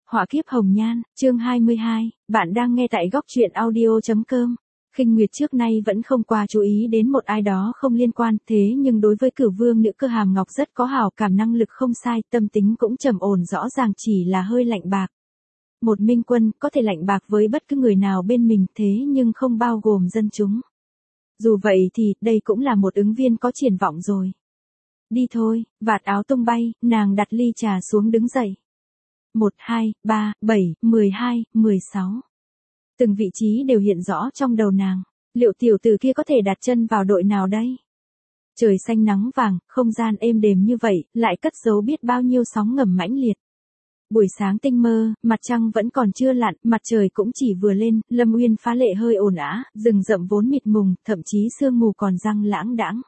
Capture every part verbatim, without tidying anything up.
Họa kiếp hồng nhan, chương hai mươi hai, bạn đang nghe tại góc truyện audio chấm com. Khinh Nguyệt trước nay vẫn không qua chú ý đến một ai đó không liên quan, thế nhưng đối với Cửu Vương nữ cơ Hàm Ngọc rất có hảo cảm, năng lực không sai, tâm tính cũng trầm ổn, rõ ràng chỉ là hơi lạnh bạc. Một minh quân có thể lạnh bạc với bất cứ người nào bên mình, thế nhưng không bao gồm dân chúng. Dù vậy thì, đây cũng là một ứng viên có triển vọng rồi. Đi thôi, vạt áo tung bay, nàng đặt ly trà xuống đứng dậy. một, hai, ba, bảy, mười hai, mười sáu. Từng vị trí đều hiện rõ trong đầu nàng. Liệu tiểu tử kia có thể đặt chân vào đội nào đây? Trời xanh nắng vàng, không gian êm đềm như vậy, lại cất giấu biết bao nhiêu sóng ngầm mãnh liệt. Buổi sáng tinh mơ, mặt trăng vẫn còn chưa lặn, mặt trời cũng chỉ vừa lên, Lâm Uyên phá lệ hơi ồn ào, rừng rậm vốn mịt mùng, thậm chí sương mù còn răng lãng đãng.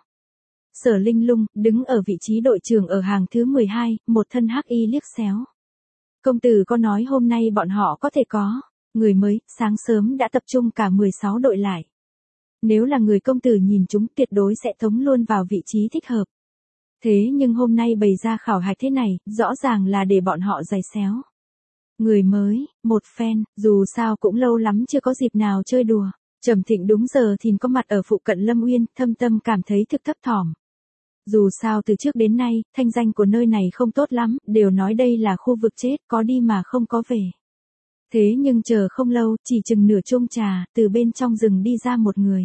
Sở Linh Lung, đứng ở vị trí đội trưởng ở hàng thứ mười hai, một thân hắc y liếc xéo. Công tử có nói hôm nay bọn họ có thể có người mới, sáng sớm đã tập trung cả mười sáu đội lại. Nếu là người công tử nhìn chúng tuyệt đối sẽ thống luôn vào vị trí thích hợp. Thế nhưng hôm nay bày ra khảo hạch thế này, rõ ràng là để bọn họ giày xéo. Người mới, một phen, dù sao cũng lâu lắm chưa có dịp nào chơi đùa. Trầm Thịnh đúng giờ thì có mặt ở phụ cận Lâm Uyên, thâm tâm cảm thấy thực thấp thỏm. Dù sao từ trước đến nay, thanh danh của nơi này không tốt lắm, đều nói đây là khu vực chết, có đi mà không có về. Thế nhưng chờ không lâu, chỉ chừng nửa chung trà, từ bên trong rừng đi ra một người.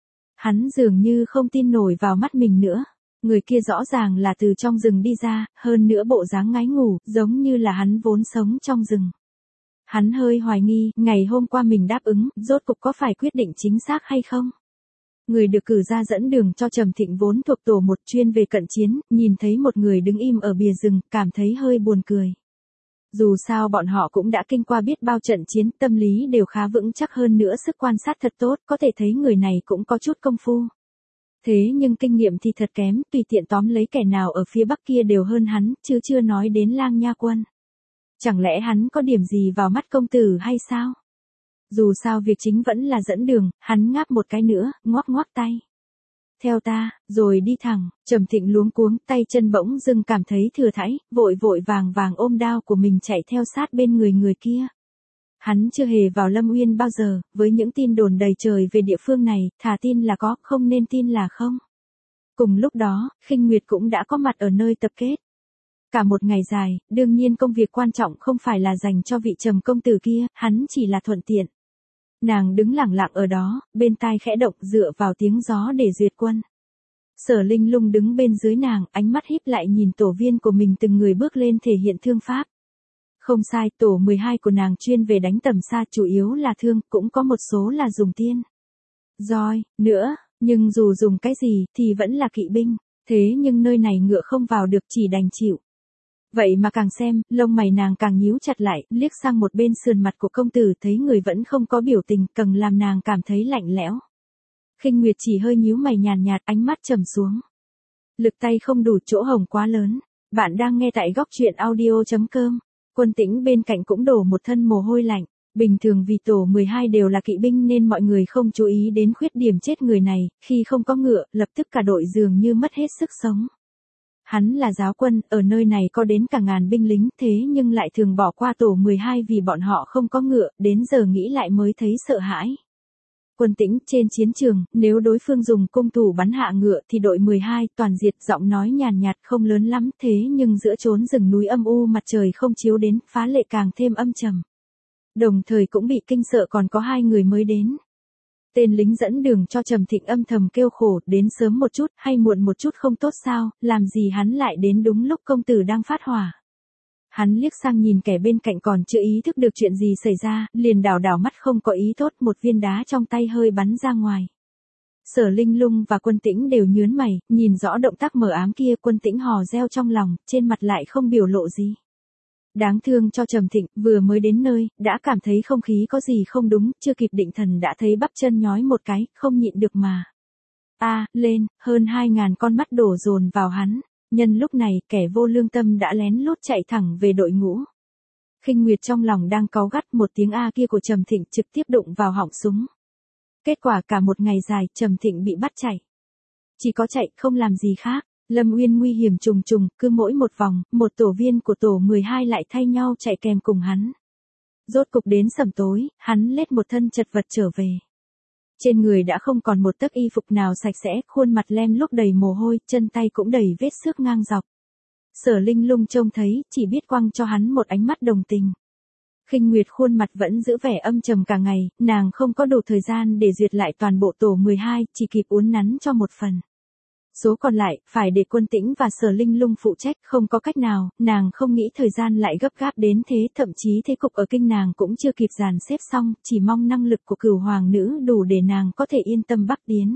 Hắn dường như không tin nổi vào mắt mình nữa. Người kia rõ ràng là từ trong rừng đi ra, hơn nữa bộ dáng ngái ngủ, giống như là hắn vốn sống trong rừng. Hắn hơi hoài nghi, ngày hôm qua mình đáp ứng, rốt cục có phải quyết định chính xác hay không? Người được cử ra dẫn đường cho Trầm Thịnh vốn thuộc tổ một chuyên về cận chiến, nhìn thấy một người đứng im ở bìa rừng, cảm thấy hơi buồn cười. Dù sao bọn họ cũng đã kinh qua biết bao trận chiến, tâm lý đều khá vững chắc, hơn nữa sức quan sát thật tốt, có thể thấy người này cũng có chút công phu. Thế nhưng kinh nghiệm thì thật kém, tùy tiện tóm lấy kẻ nào ở phía bắc kia đều hơn hắn, chứ chưa nói đến Lang Nha Quân. Chẳng lẽ hắn có điểm gì vào mắt công tử hay sao? Dù sao việc chính vẫn là dẫn đường, hắn ngáp một cái nữa, ngoắc ngoắc tay. Theo ta, rồi đi thẳng. Trầm Thịnh luống cuống, tay chân bỗng dưng cảm thấy thừa thãi, vội vội vàng vàng ôm đao của mình chạy theo sát bên người người kia. Hắn chưa hề vào Lâm Uyên bao giờ, với những tin đồn đầy trời về địa phương này, thà tin là có, không nên tin là không. Cùng lúc đó, Khinh Nguyệt cũng đã có mặt ở nơi tập kết. Cả một ngày dài, đương nhiên công việc quan trọng không phải là dành cho vị Trầm công tử kia, hắn chỉ là thuận tiện. Nàng đứng lặng lặng ở đó, bên tai khẽ động, dựa vào tiếng gió để duyệt quân. Sở Linh Lung đứng bên dưới nàng, ánh mắt híp lại nhìn tổ viên của mình từng người bước lên thể hiện thương pháp. Không sai, tổ mười hai của nàng chuyên về đánh tầm xa, chủ yếu là thương, cũng có một số là dùng tiên roi, nữa, nhưng dù dùng cái gì, thì vẫn là kỵ binh, thế nhưng nơi này ngựa không vào được, chỉ đành chịu. Vậy mà càng xem, lông mày nàng càng nhíu chặt lại, liếc sang một bên sườn mặt của công tử, thấy người vẫn không có biểu tình, càng làm nàng cảm thấy lạnh lẽo. Khinh Nguyệt chỉ hơi nhíu mày nhàn nhạt, ánh mắt trầm xuống. Lực tay không đủ, chỗ hổng quá lớn. Bạn đang nghe tại góc truyện audio chấm com. Quân Tĩnh bên cạnh cũng đổ một thân mồ hôi lạnh. Bình thường vì tổ mười hai đều là kỵ binh nên mọi người không chú ý đến khuyết điểm chết người này, khi không có ngựa, lập tức cả đội dường như mất hết sức sống. Hắn là giáo quân, ở nơi này có đến cả ngàn binh lính, thế nhưng lại thường bỏ qua tổ mười hai vì bọn họ không có ngựa, đến giờ nghĩ lại mới thấy sợ hãi. Quân Tĩnh, trên chiến trường, nếu đối phương dùng cung thủ bắn hạ ngựa thì đội mười hai toàn diệt, giọng nói nhàn nhạt không lớn lắm, thế nhưng giữa chốn rừng núi âm u, mặt trời không chiếu đến, phá lệ càng thêm âm trầm. Đồng thời cũng bị kinh sợ còn có hai người mới đến. Tên lính dẫn đường cho Trầm Thịnh âm thầm kêu khổ, đến sớm một chút, hay muộn một chút không tốt sao, làm gì hắn lại đến đúng lúc công tử đang phát hỏa. Hắn liếc sang nhìn kẻ bên cạnh còn chưa ý thức được chuyện gì xảy ra, liền đảo đảo mắt không có ý tốt, một viên đá trong tay hơi bắn ra ngoài. Sở Linh Lung và Quân Tĩnh đều nhướng mày, nhìn rõ động tác mờ ám kia, Quân Tĩnh hò reo trong lòng, trên mặt lại không biểu lộ gì. Đáng thương cho Trầm Thịnh, vừa mới đến nơi, đã cảm thấy không khí có gì không đúng, chưa kịp định thần đã thấy bắp chân nhói một cái, không nhịn được mà. A, à, lên, hơn hai ngàn con mắt đổ dồn vào hắn. Nhân lúc này, kẻ vô lương tâm đã lén lút chạy thẳng về đội ngũ. Khinh Nguyệt trong lòng đang cáu gắt, một tiếng A kia của Trầm Thịnh trực tiếp đụng vào họng súng. Kết quả cả một ngày dài, Trầm Thịnh bị bắt chạy. Chỉ có chạy, không làm gì khác. Lâm Uyên nguy hiểm trùng trùng, cứ mỗi một vòng, một tổ viên của tổ mười hai lại thay nhau chạy kèm cùng hắn. Rốt cục đến sẩm tối, hắn lết một thân chật vật trở về. Trên người đã không còn một tấc y phục nào sạch sẽ, khuôn mặt lem lúc đầy mồ hôi, chân tay cũng đầy vết xước ngang dọc. Sở Linh Lung trông thấy, chỉ biết quăng cho hắn một ánh mắt đồng tình. Khinh Nguyệt khuôn mặt vẫn giữ vẻ âm trầm cả ngày, nàng không có đủ thời gian để duyệt lại toàn bộ tổ mười hai, chỉ kịp uốn nắn cho một phần. Số còn lại, phải để Quân Tĩnh và Sở Linh Lung phụ trách, không có cách nào, nàng không nghĩ thời gian lại gấp gáp đến thế, thậm chí thế cục ở kinh nàng cũng chưa kịp dàn xếp xong, chỉ mong năng lực của Cửu Hoàng nữ đủ để nàng có thể yên tâm bắc tiến.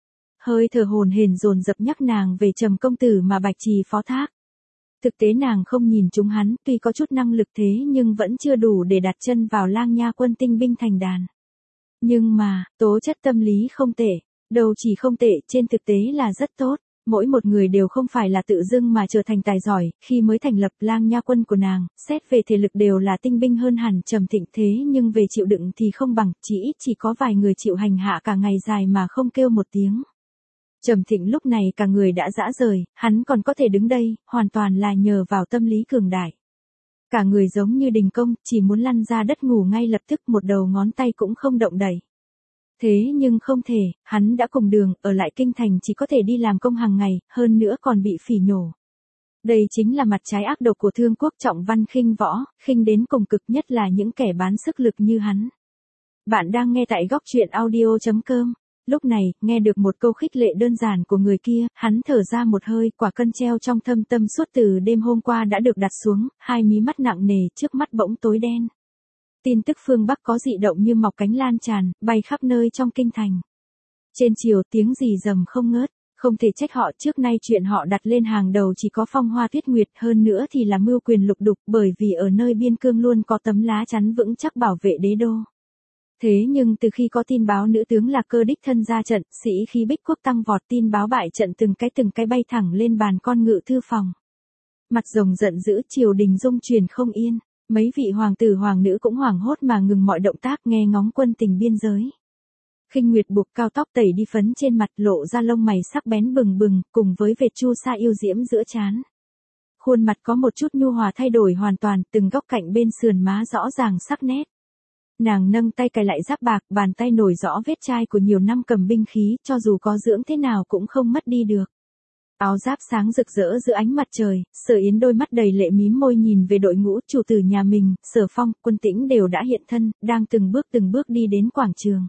Hơi thở hồn hển dồn dập nhắc nàng về Trầm công tử mà Bạch Trì phó thác. Thực tế nàng không nhìn chúng hắn, tuy có chút năng lực thế nhưng vẫn chưa đủ để đặt chân vào Lang Nha quân tinh binh thành đàn. Nhưng mà, tố chất tâm lý không tệ, đâu chỉ không tệ, trên thực tế là rất tốt. Mỗi một người đều không phải là tự dưng mà trở thành tài giỏi, khi mới thành lập Lang Nha quân của nàng, xét về thể lực đều là tinh binh hơn hẳn Trầm Thịnh, thế nhưng về chịu đựng thì không bằng, chỉ ít chỉ có vài người chịu hành hạ cả ngày dài mà không kêu một tiếng. Trầm Thịnh lúc này cả người đã rã rời, hắn còn có thể đứng đây, hoàn toàn là nhờ vào tâm lý cường đại. Cả người giống như đình công, chỉ muốn lăn ra đất ngủ ngay lập tức, một đầu ngón tay cũng không động đậy. Thế nhưng không thể, hắn đã cùng đường, ở lại kinh thành chỉ có thể đi làm công hàng ngày, hơn nữa còn bị phỉ nhổ. Đây chính là mặt trái ác độc của Thương Quốc trọng văn khinh võ, khinh đến cùng cực, nhất là những kẻ bán sức lực như hắn. Bạn đang nghe tại góc truyện audio chấm com. Lúc này, nghe được một câu khích lệ đơn giản của người kia, hắn thở ra một hơi, quả cân treo trong thâm tâm suốt từ đêm hôm qua đã được đặt xuống, hai mí mắt nặng nề, trước mắt bỗng tối đen. Tin tức phương Bắc có dị động như mọc cánh lan tràn, bay khắp nơi trong kinh thành. Trên chiều tiếng rì rầm không ngớt, không thể trách họ, trước nay chuyện họ đặt lên hàng đầu chỉ có Phong Hoa Tuyết Nguyệt, hơn nữa thì là mưu quyền lục đục, bởi vì ở nơi biên cương luôn có tấm lá chắn vững chắc bảo vệ đế đô. Thế nhưng từ khi có tin báo nữ tướng Lạc Cơ đích thân ra trận, sĩ khí Bích Quốc tăng vọt, tin báo bại trận từng cái từng cái bay thẳng lên bàn con ngự thư phòng. Mặt rồng giận dữ, triều đình rung chuyển không yên, mấy vị hoàng tử hoàng nữ cũng hoảng hốt mà ngừng mọi động tác, nghe ngóng quân tình biên giới. Khinh Nguyệt buộc cao tóc tẩy đi phấn trên mặt, lộ ra lông mày sắc bén bừng bừng, cùng với vệt chu sa yêu diễm giữa trán. Khuôn mặt có một chút nhu hòa thay đổi hoàn toàn, từng góc cạnh bên sườn má rõ ràng sắc nét. Nàng nâng tay cài lại giáp bạc, bàn tay nổi rõ vết chai của nhiều năm cầm binh khí, cho dù có dưỡng thế nào cũng không mất đi được. Áo giáp sáng rực rỡ giữa ánh mặt trời, Sở Yến đôi mắt đầy lệ mím môi nhìn về đội ngũ chủ tử nhà mình, Sở Phong, Quân Tĩnh đều đã hiện thân, đang từng bước từng bước đi đến quảng trường.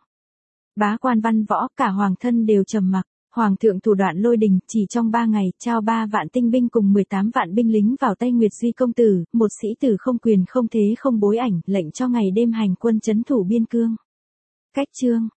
Bá quan văn võ, cả hoàng thân đều trầm mặc. Hoàng thượng thủ đoạn lôi đình, chỉ trong ba ngày, trao ba vạn tinh binh cùng mười tám vạn binh lính vào tay Nguyệt Duy công tử, một sĩ tử không quyền không thế không bối ảnh, lệnh cho ngày đêm hành quân trấn thủ biên cương. Cách chương